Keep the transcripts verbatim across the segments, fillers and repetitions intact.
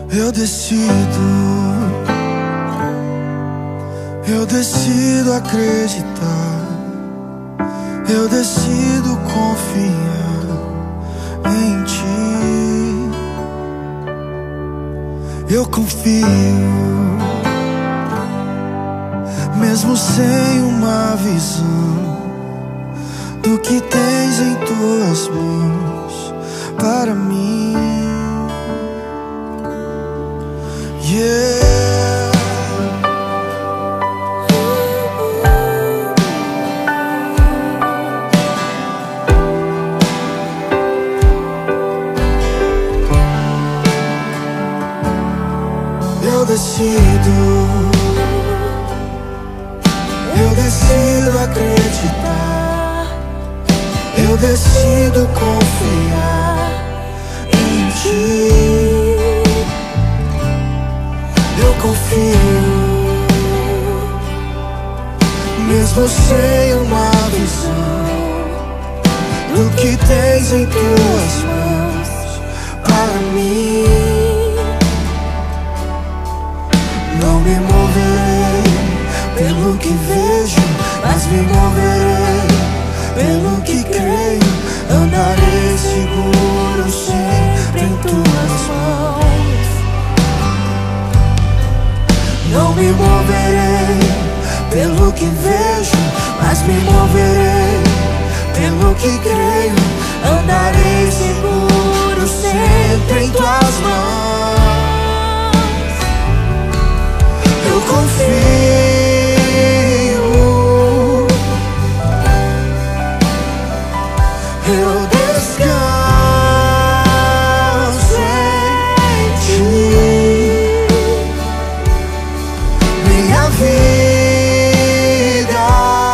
Eu decido, eu decido acreditar, eu decido confiar em ti. Eu confio, mesmo sem uma visão do que tens em tuas mãos para mim. Yeah. Eu decido, eu decido acreditar, eu decido confiar em ti. Eu confio, mesmo sem uma visão do que tens em tuas mãos para mim. Não me moverei pelo que vejo, mas me moverei pelo que creio. Andarei seguro sempre em tuas mãos. Não me moverei pelo que vejo, mas me moverei pelo que creio. Andarei seguro sempre em tuas mãos. Eu confio, eu descanso em ti. Minha vida,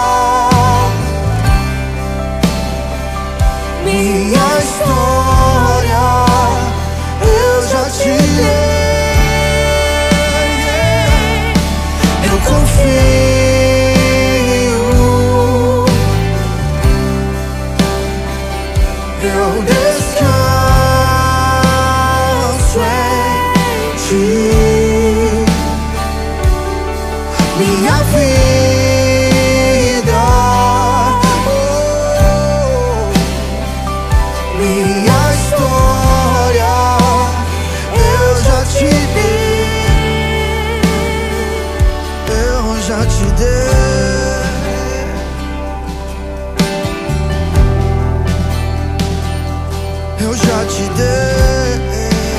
minha história, eu já te dei. Eu confio, eu descanso em ti. Minha vida, oh, minha história, eu já te dei, eu já te dei. Eu já te dei.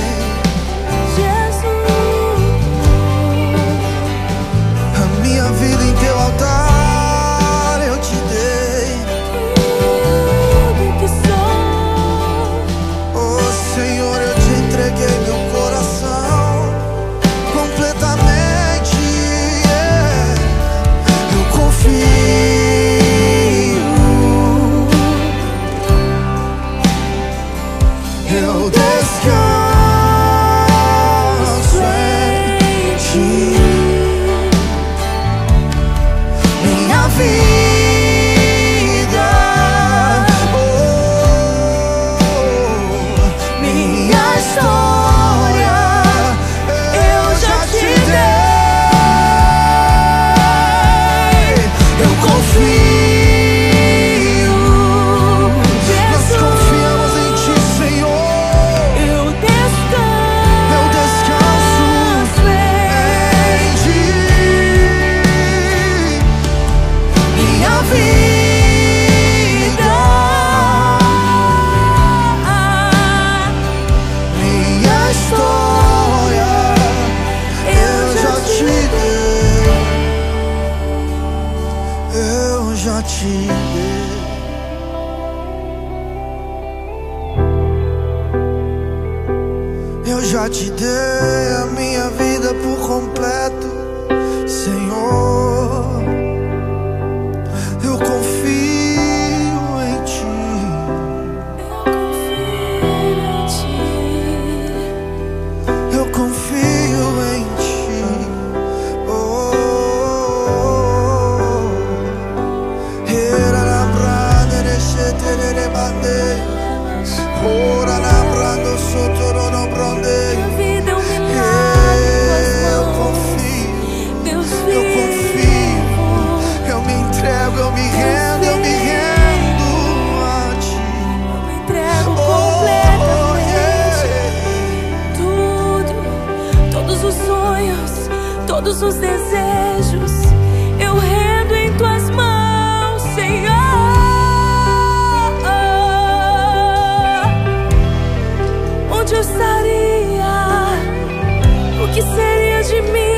A minha vida em teu altar eu te dei. Tudo que sou, Oh Senhor, eu te entreguei meu coração completamente, yeah. Eu confio, eu descanso em ti. Minha vida, oh, minha história, eu já te dei. Eu confio, nós confiamos em ti, Senhor. eu descanso, Eu descanso em ti. Minha vida, minha história, eu já te dei. Eu já te dei. Eu já te dei a minha vida por completo, Senhor. Eu confio em ti. eu confio em ti. Eu confio em ti. Oh, era na brada, deixa te bande. Ora na brando sotto no bronde. Minha vida é um milagre. estaria? O que seria de mim